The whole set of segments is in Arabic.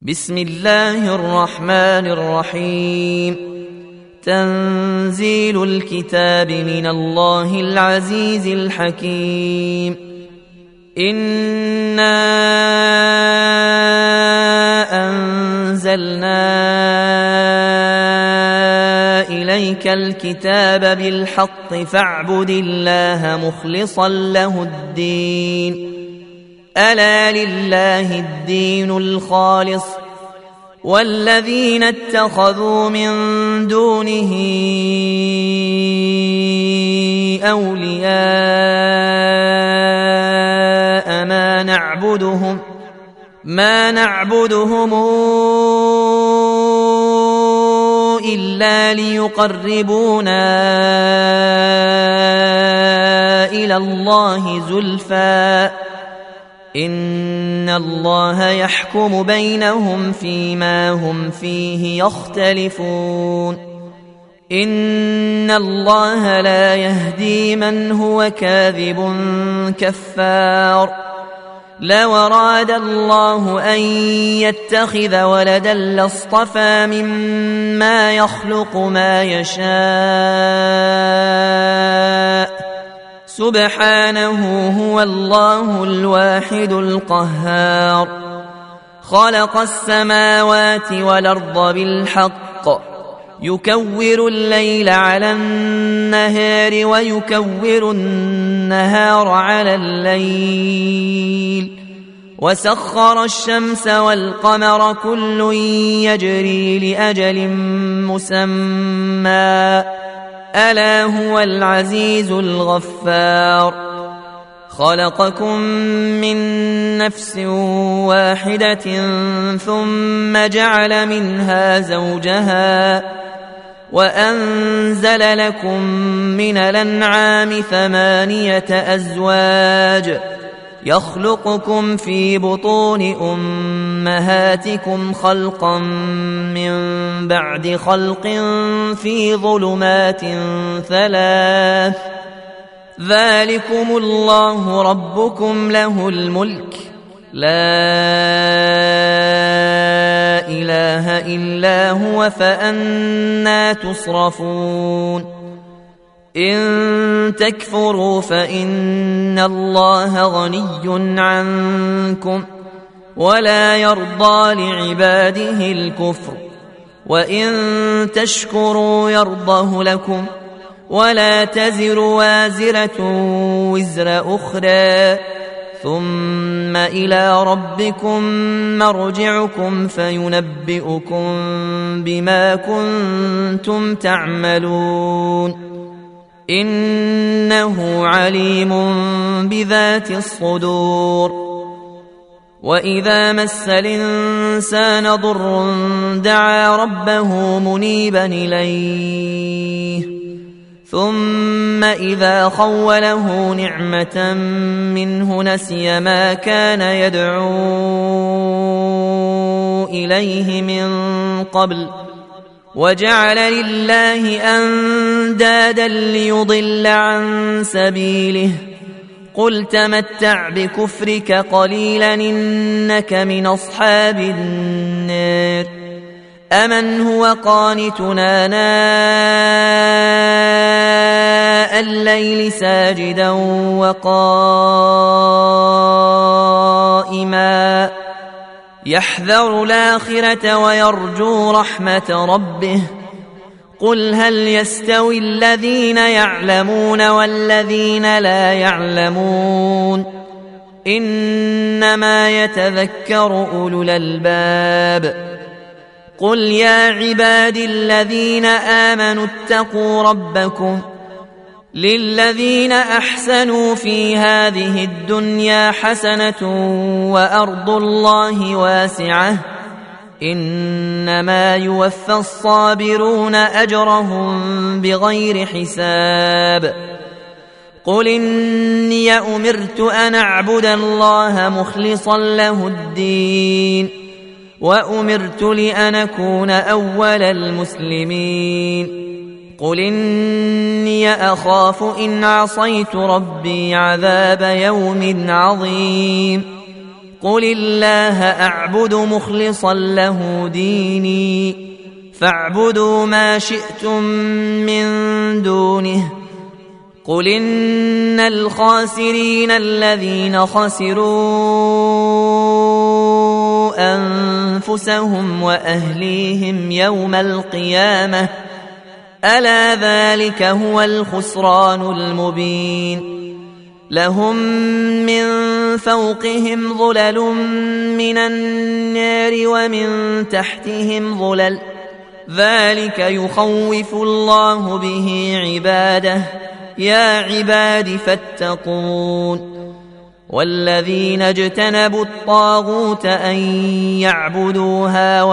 بسم الله الرحمن الرحيم. تنزيل الكتاب من الله العزيز الحكيم. إنا أنزلنا إليك الكتاب بالحق فاعبد الله مخلصا له الدين. ألا لله الدين الخالص والذين اتخذوا من دونه أولياء ما نعبدهم إلا ليقربونا إلى الله زلفى إن الله يحكم بينهم فيما هم فيه يختلفون. إن الله لا يهدي من هو كاذب كفار. لو أراد الله أن يتخذ ولدا لاصطفى مما يخلق ما يشاء سبحانه هو الله الواحد القهار. خلق السماوات والأرض بالحق يكور الليل على النهار ويكور النهار على الليل وسخر الشمس والقمر كل يجري لأجل مسمى ألا هو العزيز الغفار. خلقكم من نفس واحدة ثم جعل منها زوجها وأنزل لكم من الأنعام 8 أزواج يخلقكم في بطون أمهاتكم خلقا من بعد خلق في ظلمات 3 ذلكم الله ربكم له الملك لا إله إلا هو فأنى تصرفون. إن تكفروا فإن الله غني عنكم ولا يرضى لعباده الكفر وإن تشكروا يرضه لكم ولا تزر وازرة وزر أخرى ثم إلى ربكم مرجعكم فينبئكم بما كنتم تعملون. إنه عليم بذات الصدور. وإذا مس الإنسان ضر دعا ربه منيبا إليه ثم إذا خوله نعمة منه نسي ما كان يدعو إليه من قبل وجعل لله أندادا ليضل عن سبيله. قل تمتع بكفرك قليلا إنك من أصحاب النار. أمن هو قانتنا ناء الليل ساجدا وقائما يحذر الآخرة ويرجو رحمة ربه. قل هل يستوي الذين يعلمون والذين لا يعلمون إنما يتذكر أولو الألباب. قل يا عبادي الذين آمنوا اتقوا ربكم للذين أحسنوا في هذه الدنيا حسنة وأرض الله واسعة إنما يوفى الصابرون أجرهم بغير حساب. قل إني أمرت أن أعبد الله مخلصا له الدين وأمرت لأن أكون أول المسلمين. قل إني أخاف إن عصيت ربي عذاب يوم عظيم. قل الله أعبد مخلصا له ديني فاعبدوا ما شئتم من دونه قل إن الخاسرين الذين خسروا أنفسهم وأهليهم يوم القيامة ألا ذلك هو الخسران المبين لهم من فوقهم ظلل من النار ومن تحتهم ظلل ذلك يخوف الله به عباده يا عباد فاتقون والذين اجتنبوا الطاغوت أن يعبدوها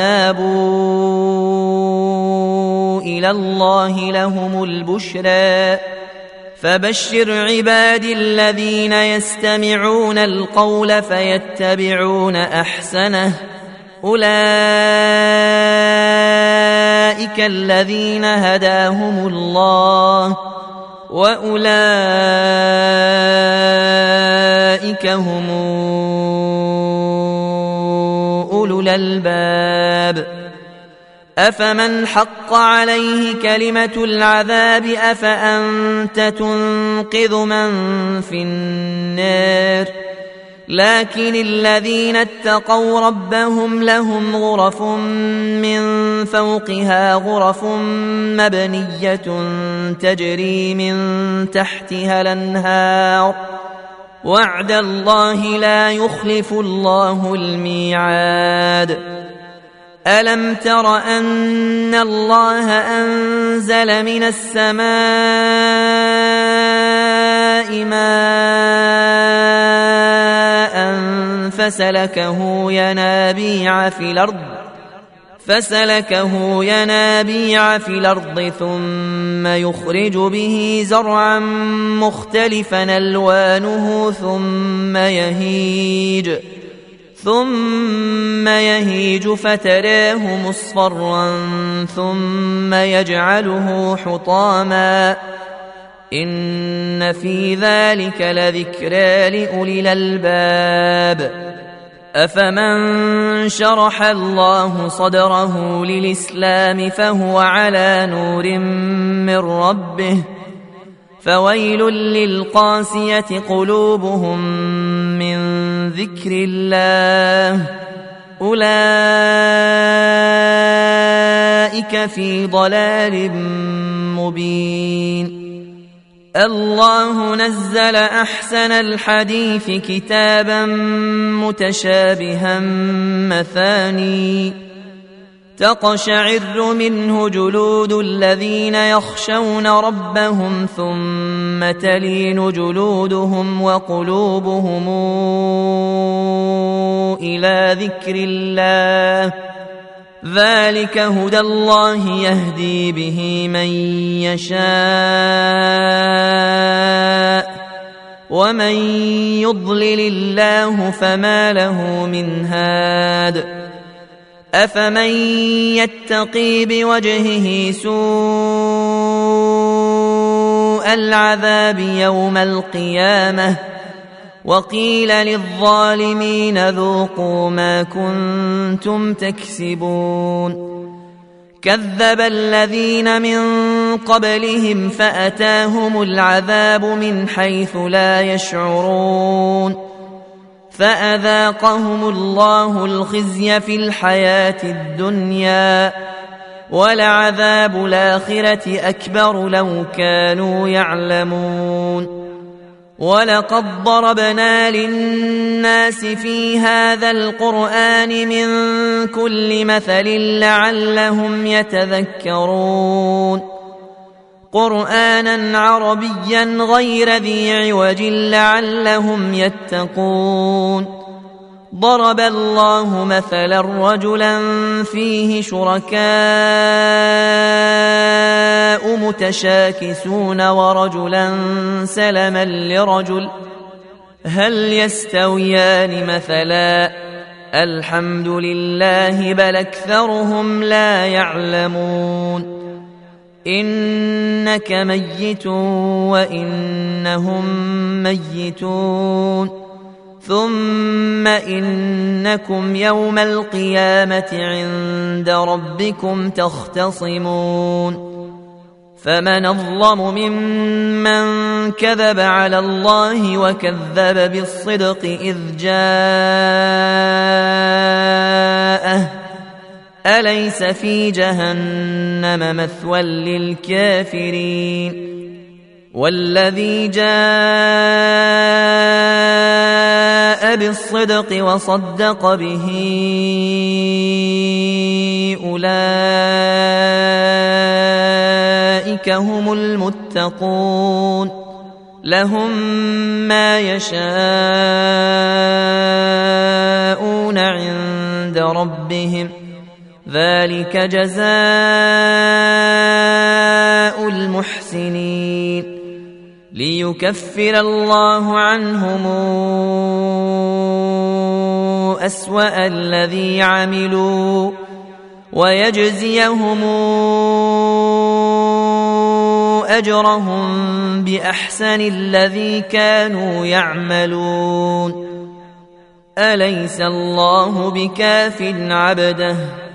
وأنابوا إلى الله لهم البشرى فبشر عبادي الذين يستمعون القول فيتبعون أحسنه أولئك الذين هداهم الله وأولئك هم أولو الألباب أفمن حق عليه كلمة العذاب أفأنت تنقذ من في النار لكن الذين اتقوا ربهم لهم غرف من فوقها غرف مبنية تجري من تحتها الأنهار وعد الله لا يخلف الله الميعاد ألم تر أن الله أنزل من السماء ماء فسلكه ينابيع في الأرض ثم يخرج به زرعا مختلفا ألوانه ثم يهيج فتراه مصفرا ثم يجعله حطاما إن في ذلك لذكرى لأولي الألباب أفمن شرح الله صدره للإسلام فهو على نور من ربه فويل للقاسية قلوبهم من ذكر الله أولئك في ضلال مبين الله نزل أحسن الحديث كتابا متشابها مثاني تقشعر منه جلود الذين يخشون ربهم ثم تلين جلودهم وقلوبهم إلى ذكر الله ذلك هدى الله يهدي به من يشاء ومن يضلل الله فما له من هاد أفمن يتقي بوجهه سوء العذاب يوم القيامة وقيل للظالمين ذوقوا ما كنتم تكسبون كذب الذين من قبلهم فأتاهم العذاب من حيث لا يشعرون فأذاقهم الله الخزي في الحياة الدنيا ولعذاب الآخرة أكبر لو كانوا يعلمون ولقد ضربنا للناس في هذا القرآن من كل مثل لعلهم يتذكرون قرآنا عربيا غير ذي عوج لعلهم يتقون ضرب الله مثلا رجلا فيه شركاء متشاكسون ورجلا سلما لرجل هل يستويان مثلا الحمد لله بل أكثرهم لا يعلمون إنك ميت وإنهم ميتون ثم إنكم يوم القيامة عند ربكم تختصمون فمن أظلم ممن كذب على الله وكذب بالصدق إذ جاءه أليس في جهنم مثوى للكافرين والذي جاء بالصدق وصدق به أولئك هم المتقون لهم ما يشاءون عند ربهم ذلك جزاء المحسنين ليكفر الله عنهم أسوأ الذي عملوا ويجزيهم أجرهم بأحسن الذي كانوا يعملون أليس الله بكاف عبده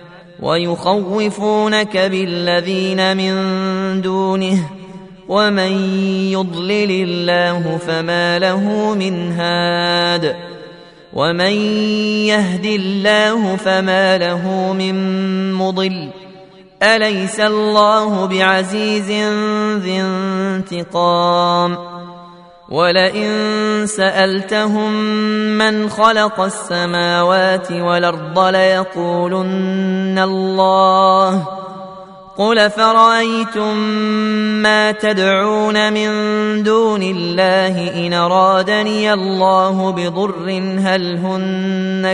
ويخوفونك بالذين من دونه ومن يضلل الله فما له من هاد ومن يهد الله فما له من مضل أليس الله بعزيز ذي انتقام ولئن سألتهم من خلق السماوات والأرض ليقولن الله قل فرأيتم ما تدعون من دون الله إن أرادني الله بضر هل هن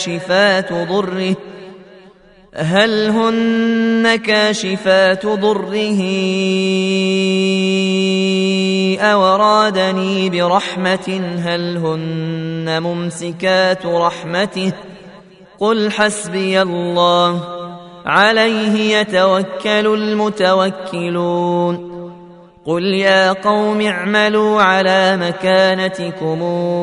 كاشفات ضره أو أرادني برحمة هل هن ممسكات رحمته قل حسبي الله عليه يتوكل المتوكلون قل يا قوم اعملوا على مكانتكم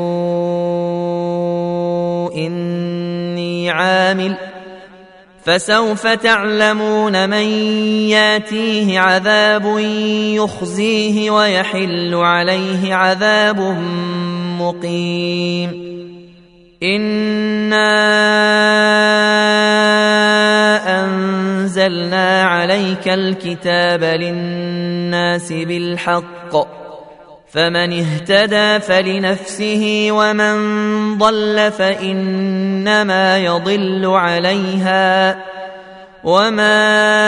إني عامل فسوف تعلمون من ياتيه عذاب يخزيه ويحل عليه عذاب مقيم إنا أنزلنا عليك الكتاب للناس بالحق فمن اهتدى فلنفسه ومن ضل فإنما يضل عليها وما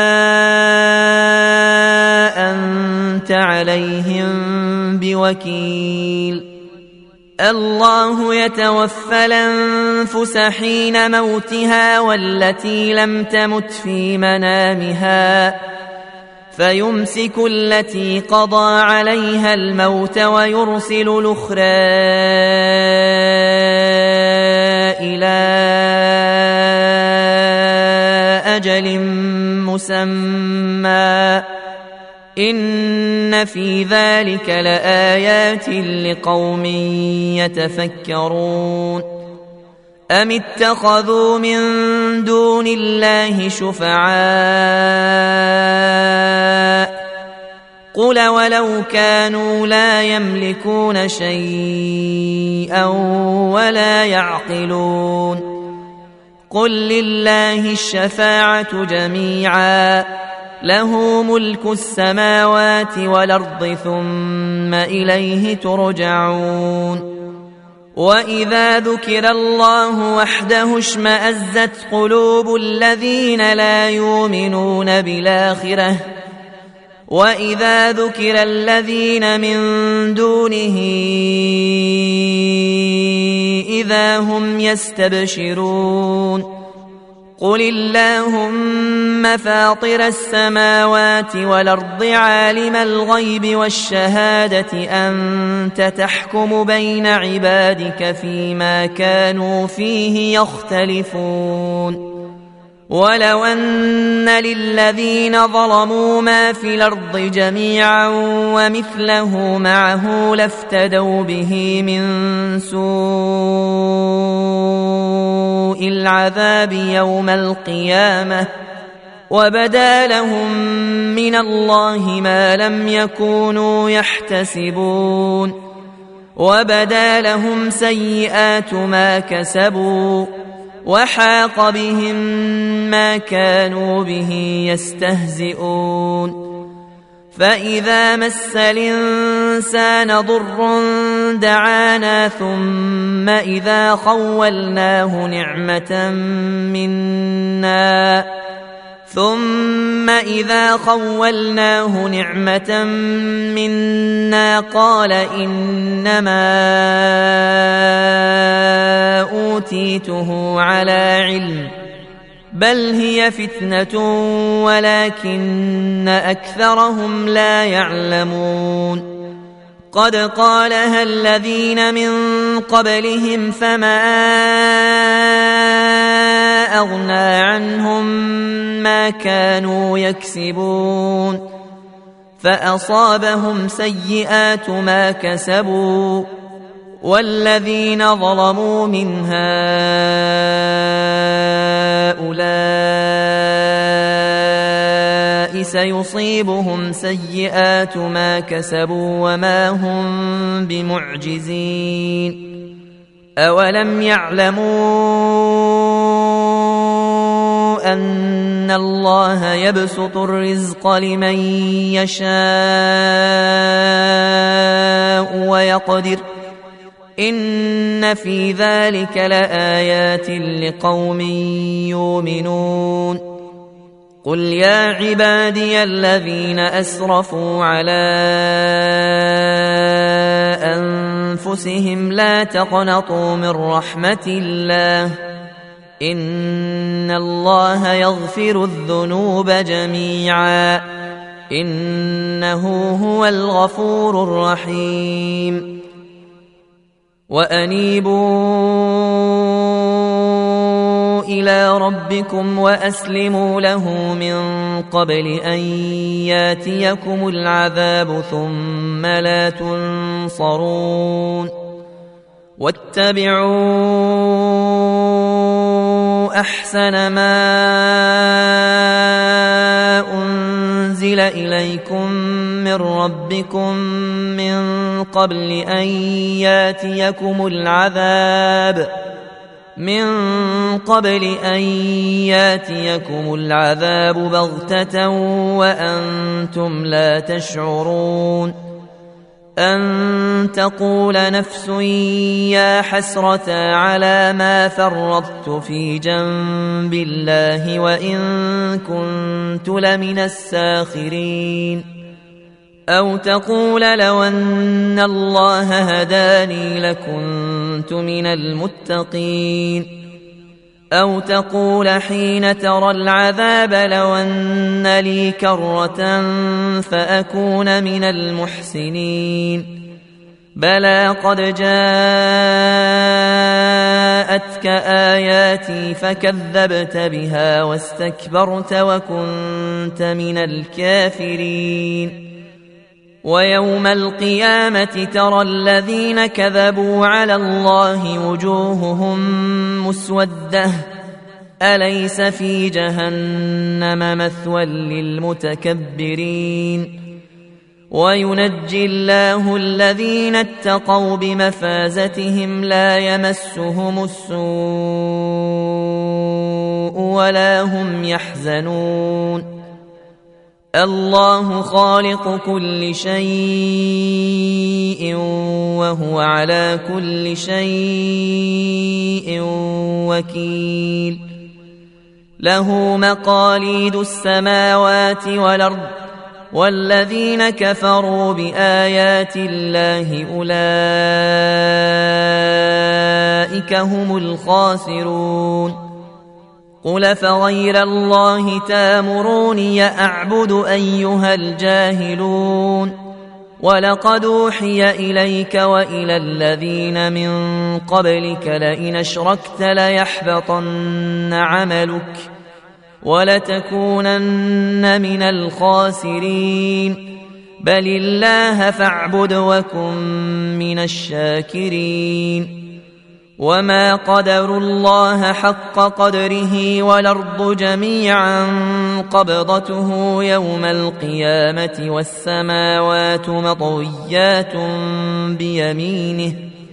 أنت عليهم بوكيل الله يتوفى الأنفس حين موتها والتي لم تمت في منامها فيمسك التي قضى عليها الموت ويرسل الأخرى إلى أجل مسمى إن في ذلك لآيات لقوم يتفكرون أم اتخذوا من دون الله شفعاء قل ولو كانوا لا يملكون شيئا ولا يعقلون قل لله الشفاعة جميعا له ملك السماوات والأرض ثم إليه ترجعون وإذا ذكر الله وحده اشمأزت قلوب الذين لا يؤمنون بالآخرة وإذا ذكر الذين من دونه إذا هم يستبشرون قل اللهم فاطر السماوات والأرض عالم الغيب والشهادة أنت تحكم بين عبادك فيما كانوا فيه يختلفون ولو أن للذين ظلموا ما في الأرض جميعا ومثله معه لافتدوا به من سوء العذاب يوم القيامة وبدا لهم من الله ما لم يكونوا يحتسبون وبدا لهم سيئات ما كسبوا وحاق بهم ما كانوا به يستهزئون فإذا مس الإنسان ضر دعانا ثم إذا خولناه نعمة منا قال إنما أوتيته على علم بل هي فتنة ولكن أكثرهم لا يعلمون قد قالها الذين من قبلهم فما أغنى عنهم ما كانوا يكسبون فأصابهم سيئات ما كسبوا والذين ظلموا من هؤلاء سيصيبهم سيئات ما كسبوا وما هم بمعجزين أولم يعلموا أن الله يبسط الرزق لمن يشاء ويقدر إن في ذلك لآيات لقوم يؤمنون قل يا عبادي الذين أسرفوا على أنفسهم لا تقنطوا من رحمة الله إن الله يغفر الذنوب جميعا إنه هو الغفور الرحيم وأنيبوا إلى ربكم وأسلموا له من قبل أن ياتيكم العذاب ثم لا تنصرون واتبعوا أحسن ما أنزل إليكم من ربكم من قبل أن ياتيكم العذاب بغتة وأنتم لا تشعرون أن تقول نفس يا حسرة على ما فرطت في جنب الله وإن كنت لمن الساخرين أو تقول لو أن الله هداني لكنت من المتقين أو تقول حين ترى العذاب لو أن لي كرة فأكون من المحسنين بلى قد جاءتك آياتي فكذبت بها واستكبرت وكنت من الكافرين ويوم القيامة ترى الذين كذبوا على الله وجوههم مسودة أليس في جهنم مثوى للمتكبرين وينجي الله الذين اتقوا بمفازتهم لا يمسهم السوء ولا هم يحزنون الله خالق كل شيء وهو على كل شيء وكيل له مقاليد السماوات والأرض والذين كفروا بآيات الله أولئك هم الخاسرون قل فغير الله تامروني أعبد أيها الجاهلون ولقد أوحي إليك وإلى الذين من قبلك لئن أشركت ليحبطن عملك ولتكونن من الخاسرين بل الله فاعبد وكن من الشاكرين وما قدروا الله حق قدره والأرض جميعا قبضته يوم القيامة والسماوات مطويات بيمينه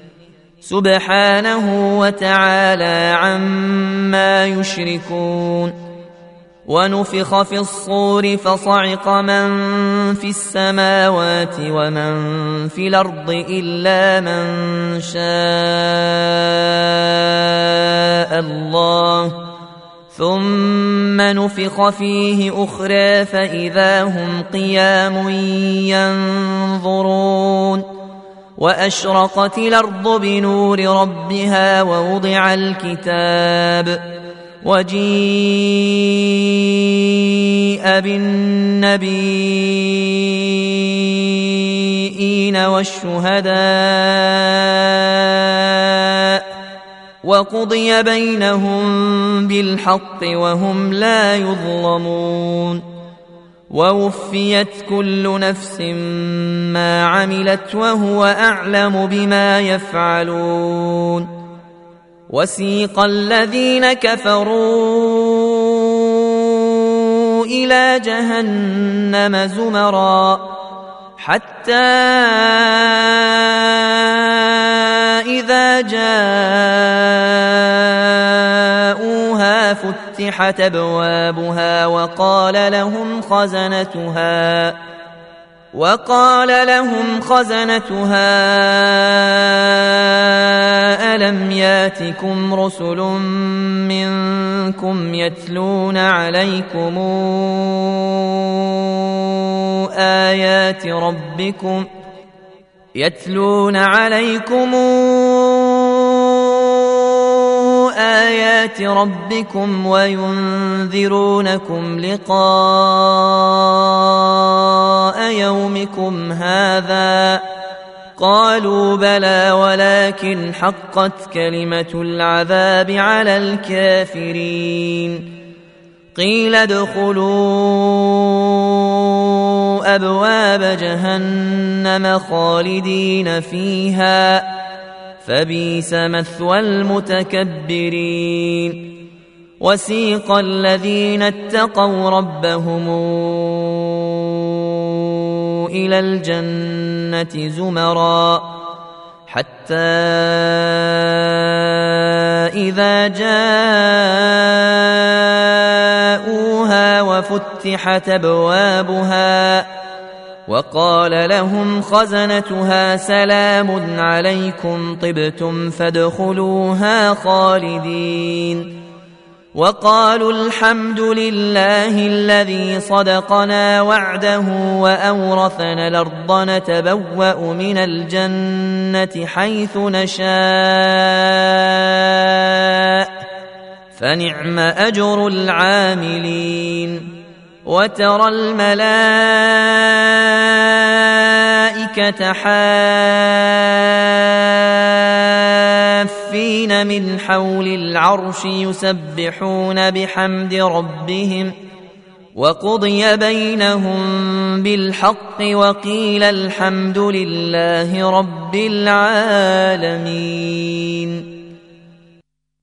سبحانه وتعالى عما يشركون ونفخ في الصور فصعق من في السماوات ومن في الأرض إلا من شاء الله ثم نفخ فيه أخرى فإذا هم قيام ينظرون وأشرقت الأرض بنور ربها ووضع الكتاب وجيء بالنبيين والشهداء وقضي بينهم بالحق وهم لا يظلمون ووفيت كل نفس ما عملت وهو أعلم بما يفعلون وسيق الذين كفروا إلى جهنم زمرا حتى إذا جاءوها فتحت أبوابها وقال لهم خزنتها ألم ياتكم رسل منكم يتلون عليكم آيات ربكم وينذرونكم لقاء يومكم هذا قالوا بلى ولكن حقت كلمة العذاب على الكافرين قيل ادخلوا أبواب جهنم خالدين فيها فبئس مثوى المتكبرين وسيق الذين اتقوا ربهم إلى الجنة زمرا حتى إذا جاءوها وفتحت أبوابها وقال لهم خزنتها سلام عليكم طبتم فادخلوها خالدين وقالوا الحمد لله الذي صدقنا وعده وأورثنا الأرض نتبوأ من الجنة حيث نشاء فنعم أجر العاملين وترى الملائكة حافين من حول العرش يسبحون بحمد ربهم وقضي بينهم بالحق وقيل الحمد لله رب العالمين.